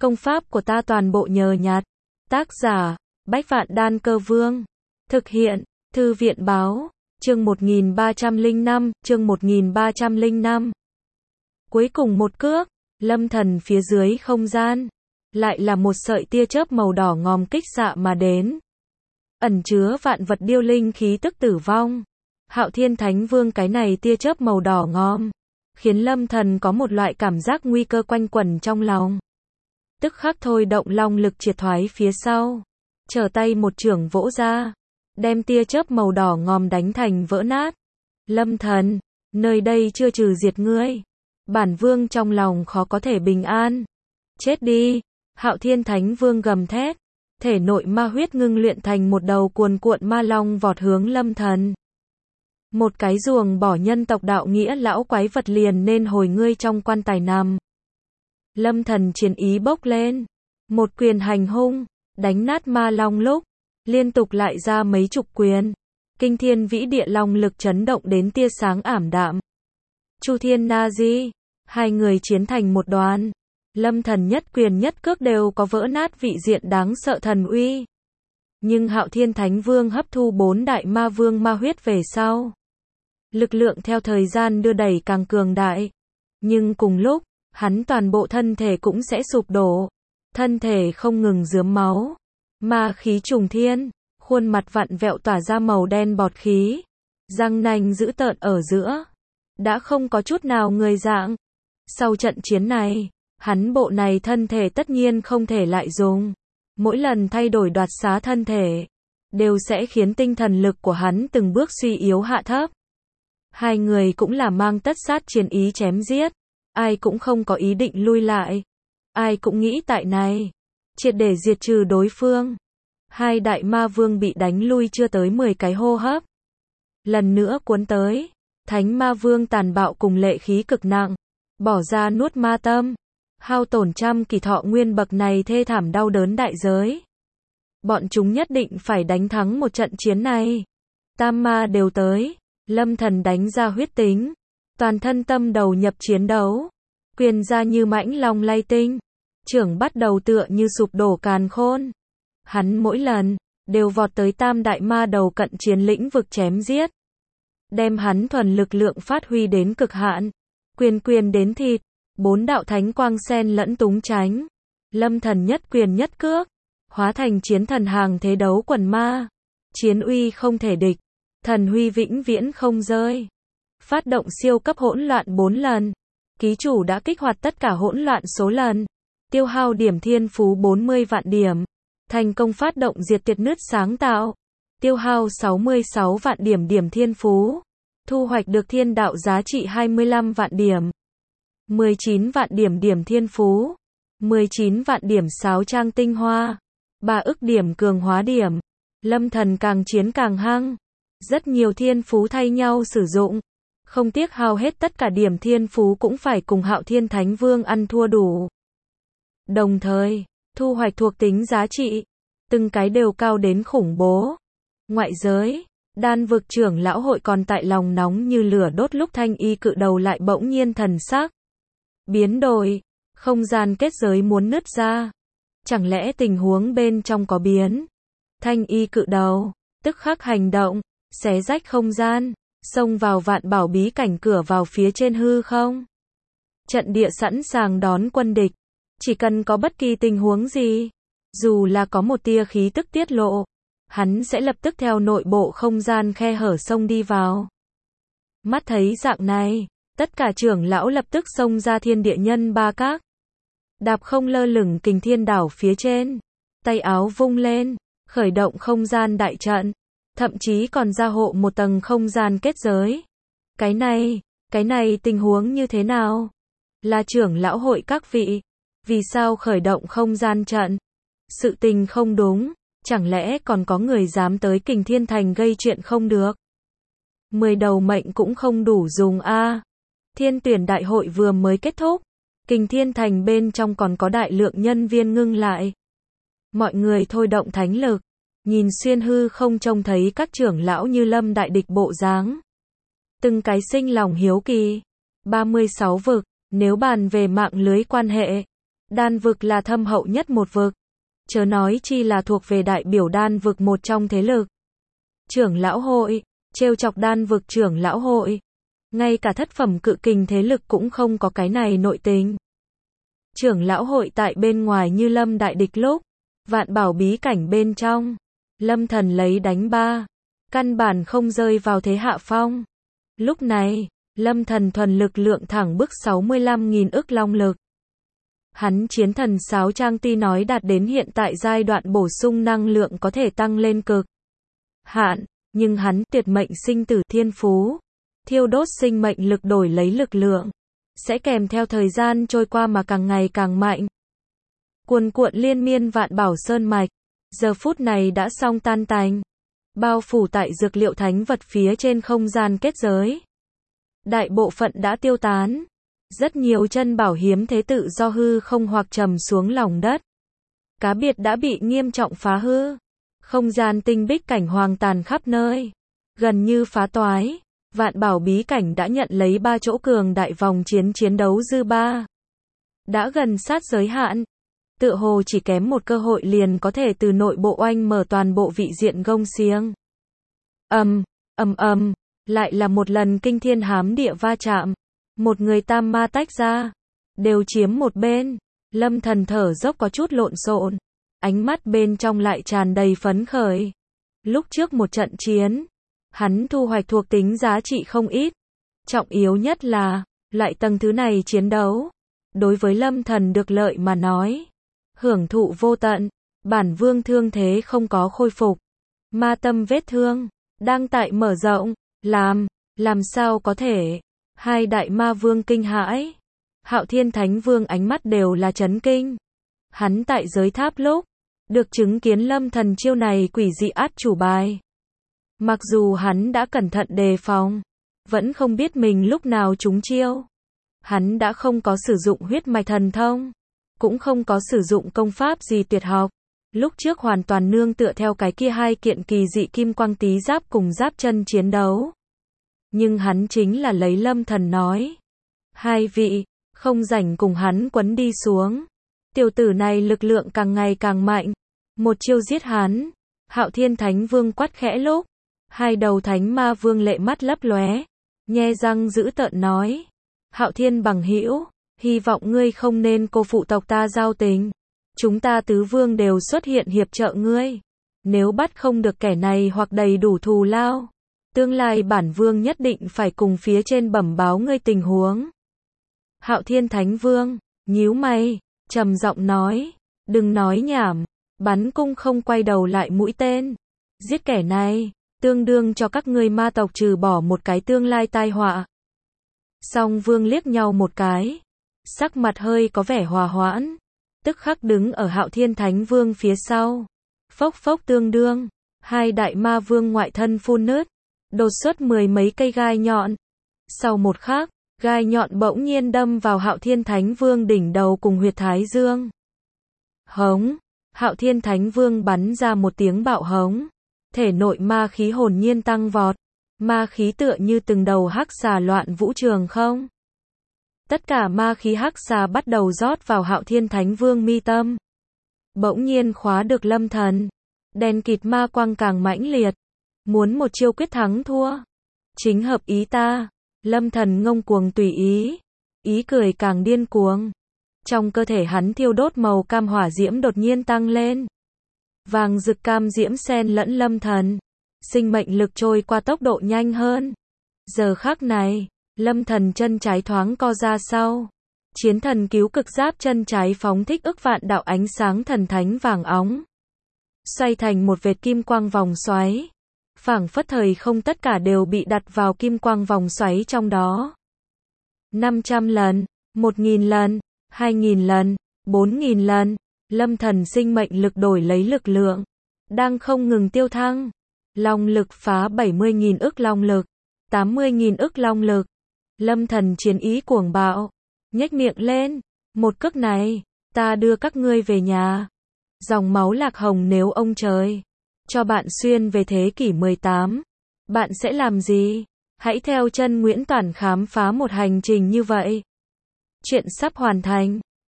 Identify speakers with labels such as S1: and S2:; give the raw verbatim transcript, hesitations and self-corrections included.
S1: Công pháp của ta toàn bộ nhờ nhặt. Tác giả, Bách Vạn Đan Cơ Vương. Thực hiện, Thư viện Báo. Chương một nghìn ba trăm lẻ năm, chương một nghìn ba trăm lẻ năm. Cuối cùng một cước, Lâm Thần phía dưới không gian, lại là một sợi tia chớp màu đỏ ngòm kích xạ mà đến. Ẩn chứa vạn vật điêu linh khí tức tử vong. Hạo Thiên Thánh Vương cái này tia chớp màu đỏ ngòm, khiến Lâm Thần có một loại cảm giác nguy cơ quanh quẩn trong lòng. Tức khắc thôi động long lực triệt thoái phía sau, trở tay một chưởng vỗ ra, đem tia chớp màu đỏ ngòm đánh thành vỡ nát. Lâm Thần, nơi đây chưa trừ diệt ngươi, bản vương trong lòng khó có thể bình an. Chết đi! Hạo Thiên Thánh Vương gầm thét, thể nội ma huyết ngưng luyện thành một đầu cuồn cuộn ma long vọt hướng Lâm Thần. Một cái ruồng bỏ nhân tộc đạo nghĩa lão quái vật liền nên hồi ngươi trong quan tài nằm. Lâm Thần chiến ý bốc lên, một quyền hành hung, đánh nát ma long lúc, liên tục lại ra mấy chục quyền. Kinh thiên vĩ địa long lực chấn động đến tia sáng ảm đạm. Chu Thiên Na Di, hai người chiến thành một đoàn. Lâm Thần nhất quyền nhất cước đều có vỡ nát vị diện đáng sợ thần uy. Nhưng Hạo Thiên Thánh Vương hấp thu bốn đại ma vương ma huyết về sau, lực lượng theo thời gian đưa đẩy càng cường đại. Nhưng cùng lúc, hắn toàn bộ thân thể cũng sẽ sụp đổ. Thân thể không ngừng rớm máu. Ma khí trùng thiên, khuôn mặt vặn vẹo tỏa ra màu đen bọt khí. Răng nanh dữ tợn ở giữa, đã không có chút nào người dạng. Sau trận chiến này, hắn bộ này thân thể tất nhiên không thể lại dùng. Mỗi lần thay đổi đoạt xá thân thể, đều sẽ khiến tinh thần lực của hắn từng bước suy yếu hạ thấp. Hai người cũng là mang tất sát chiến ý chém giết. Ai cũng không có ý định lui lại. Ai cũng nghĩ tại này, triệt để diệt trừ đối phương. Hai đại ma vương bị đánh lui chưa tới mười cái hô hấp. Lần nữa cuốn tới. Thánh ma vương tàn bạo cùng lệ khí cực nặng. Bỏ ra nuốt ma tâm. Hao tổn trăm kỳ thọ nguyên bậc này thê thảm đau đớn đại giới. Bọn chúng nhất định phải đánh thắng một trận chiến này. Tam ma đều tới. Lâm Thần đánh ra huyết tính. Toàn thân tâm đầu nhập chiến đấu. Quyền ra như mãnh long lay tinh. Chưởng bắt đầu tựa như sụp đổ càn khôn. Hắn mỗi lần, đều vọt tới tam đại ma đầu cận chiến lĩnh vực chém giết. Đem hắn thuần lực lượng phát huy đến cực hạn. Quyền quyền đến thịt. Bốn đạo thánh quang sen lẫn túng tránh. Lâm Thần nhất quyền nhất cước. Hóa thành chiến thần hàng thế đấu quần ma. Chiến uy không thể địch. Thần huy vĩnh viễn không rơi. Phát động siêu cấp hỗn loạn bốn lần. Ký chủ đã kích hoạt tất cả hỗn loạn số lần. Tiêu hao điểm thiên phú bốn mươi vạn điểm. Thành công phát động diệt tuyệt nứt sáng tạo. Tiêu hao sáu mươi sáu vạn điểm điểm thiên phú. Thu hoạch được thiên đạo giá trị hai mươi lăm vạn điểm. mười chín vạn điểm điểm thiên phú. mười chín vạn điểm sáo trang tinh hoa. ba ức điểm cường hóa điểm. Lâm Thần càng chiến càng hăng. Rất nhiều thiên phú thay nhau sử dụng. Không tiếc hao hết tất cả điểm thiên phú cũng phải cùng Hạo Thiên Thánh Vương ăn thua đủ. Đồng thời, thu hoạch thuộc tính giá trị, từng cái đều cao đến khủng bố. Ngoại giới, đan vực trưởng lão hội còn tại lòng nóng như lửa đốt lúc Thanh Y cự đầu lại bỗng nhiên thần sắc biến đổi, không gian kết giới muốn nứt ra. Chẳng lẽ tình huống bên trong có biến? Thanh Y cự đầu, tức khắc hành động, xé rách không gian. Xông vào vạn bảo bí cảnh cửa vào phía trên hư không. Trận địa sẵn sàng đón quân địch. Chỉ cần có bất kỳ tình huống gì, dù là có một tia khí tức tiết lộ, hắn sẽ lập tức theo nội bộ không gian khe hở xông đi vào. Mắt thấy dạng này, tất cả trưởng lão lập tức xông ra thiên địa nhân ba các. Đạp không lơ lửng kình thiên đảo phía trên. Tay áo vung lên, khởi động không gian đại trận. Thậm chí còn gia hộ một tầng không gian kết giới. Cái này, cái này tình huống như thế nào? Là trưởng lão hội các vị. Vì sao khởi động không gian trận? Sự tình không đúng. Chẳng lẽ còn có người dám tới Kình Thiên Thành gây chuyện không được? Mười đầu mệnh cũng không đủ dùng a. À. Thiên tuyển đại hội vừa mới kết thúc. Kình Thiên Thành bên trong còn có đại lượng nhân viên ngưng lại. Mọi người thôi động thánh lực. Nhìn xuyên hư không trông thấy các trưởng lão như lâm đại địch bộ dáng. Từng cái sinh lòng hiếu kỳ. ba mươi sáu vực, nếu bàn về mạng lưới quan hệ, Đan vực là thâm hậu nhất một vực. Chớ nói chi là thuộc về đại biểu đan vực một trong thế lực. Trưởng lão hội, trêu chọc đan vực trưởng lão hội. Ngay cả thất phẩm cự kình thế lực cũng không có cái này nội tình. Trưởng lão hội tại bên ngoài như lâm đại địch lúc, vạn bảo bí cảnh bên trong, lâm thần lấy đánh ba, căn bản không rơi vào thế hạ phong. Lúc này, lâm thần thuần lực lượng thẳng bức sáu mươi lăm nghìn ức long lực. Hắn chiến thần sáo trang ti nói đạt đến hiện tại giai đoạn bổ sung năng lượng có thể tăng lên cực hạn, nhưng hắn tuyệt mệnh sinh tử thiên phú, thiêu đốt sinh mệnh lực đổi lấy lực lượng, sẽ kèm theo thời gian trôi qua mà càng ngày càng mạnh. Cuồn cuộn liên miên vạn bảo sơn mạch, giờ phút này đã xong tan tành, bao phủ tại dược liệu thánh vật phía trên không gian kết giới. Đại bộ phận đã tiêu tán, rất nhiều chân bảo hiếm thế tự do hư không hoặc trầm xuống lòng đất. Cá biệt đã bị nghiêm trọng phá hư, không gian tinh bích cảnh hoàng tàn khắp nơi, gần như phá toái. Vạn bảo bí cảnh đã nhận lấy ba chỗ cường đại vòng chiến chiến đấu dư ba. Đã gần sát giới hạn. Tựa hồ chỉ kém một cơ hội liền có thể từ nội bộ oanh mở toàn bộ vị diện gông xiềng. Ầm, ầm ầm, lại là một lần kinh thiên hám địa va chạm. Một người tam ma tách ra, đều chiếm một bên. Lâm thần thở dốc có chút lộn xộn, ánh mắt bên trong lại tràn đầy phấn khởi. Lúc trước một trận chiến, hắn thu hoạch thuộc tính giá trị không ít. Trọng yếu nhất là, lại tầng thứ này chiến đấu. Đối với lâm thần được lợi mà nói. Hưởng thụ vô tận, bản vương thương thế không có khôi phục. Ma tâm vết thương, đang tại mở rộng, làm, làm sao có thể. Hai đại ma vương kinh hãi. Hạo Thiên Thánh Vương ánh mắt đều là chấn kinh. Hắn tại giới tháp lúc, được chứng kiến lâm thần chiêu này quỷ dị át chủ bài. Mặc dù hắn đã cẩn thận đề phòng, vẫn không biết mình lúc nào trúng chiêu. Hắn đã không có sử dụng huyết mạch thần thông, cũng không có sử dụng công pháp gì tuyệt học. Lúc trước hoàn toàn nương tựa theo cái kia hai kiện kỳ dị kim quang tí giáp cùng giáp chân chiến đấu. Nhưng hắn chính là lấy lâm thần nói. Hai vị, không rảnh cùng hắn quấn đi xuống. Tiểu tử này lực lượng càng ngày càng mạnh. Một chiêu giết hắn. Hạo Thiên Thánh Vương quát khẽ lúc. Hai đầu thánh ma vương lệ mắt lấp lóe, nhe răng dữ tợn nói. Hạo Thiên bằng hữu, hy vọng ngươi không nên cô phụ tộc ta giao tình. Chúng ta tứ vương đều xuất hiện hiệp trợ ngươi. Nếu bắt không được kẻ này hoặc đầy đủ thù lao, tương lai bản vương nhất định phải cùng phía trên bẩm báo ngươi tình huống. Hạo Thiên Thánh Vương, nhíu mày, trầm giọng nói. Đừng nói nhảm, bắn cung không quay đầu lại mũi tên. Giết kẻ này, tương đương cho các ngươi ma tộc trừ bỏ một cái tương lai tai họa. Song vương liếc nhau một cái, sắc mặt hơi có vẻ hòa hoãn, tức khắc đứng ở Hạo Thiên Thánh Vương phía sau. Phốc phốc tương đương, hai đại ma vương ngoại thân phun nứt, đột xuất mười mấy cây gai nhọn. Sau một khắc, gai nhọn bỗng nhiên đâm vào Hạo Thiên Thánh Vương đỉnh đầu cùng huyệt thái dương. Hống, Hạo Thiên Thánh Vương bắn ra một tiếng bạo hống. Thể nội ma khí hồn nhiên tăng vọt, ma khí tựa như từng đầu hắc xà loạn vũ trường không. Tất cả ma khí hắc xà bắt đầu rót vào Hạo Thiên Thánh Vương mi tâm. Bỗng nhiên khóa được lâm thần, đèn kịt ma quang càng mãnh liệt, muốn một chiêu quyết thắng thua. Chính hợp ý ta, lâm thần ngông cuồng tùy ý, ý cười càng điên cuồng. Trong cơ thể hắn thiêu đốt màu cam hỏa diễm đột nhiên tăng lên. Vàng rực cam diễm xen lẫn lâm thần, sinh mệnh lực trôi qua tốc độ nhanh hơn. Giờ khắc này, lâm thần chân trái thoáng co ra sau. Chiến thần cứu cực giáp chân trái phóng thích ức vạn đạo ánh sáng thần thánh vàng óng. Xoay thành một vệt kim quang vòng xoáy. Phảng phất thời không tất cả đều bị đặt vào kim quang vòng xoáy trong đó. năm trăm lần, một nghìn lần, hai nghìn lần, bốn nghìn lần. Lâm thần sinh mệnh lực đổi lấy lực lượng, đang không ngừng tiêu thăng. Long lực phá bảy mươi nghìn ức long lực, tám mươi nghìn ức long lực. Lâm thần chiến ý cuồng bạo, nhếch miệng lên, một cước này, ta đưa các ngươi về nhà. Dòng máu lạc hồng nếu ông trời cho bạn xuyên về thế kỷ mười tám, bạn sẽ làm gì? Hãy theo chân Nguyễn Toản khám phá một hành trình như vậy. Chuyện sắp hoàn thành.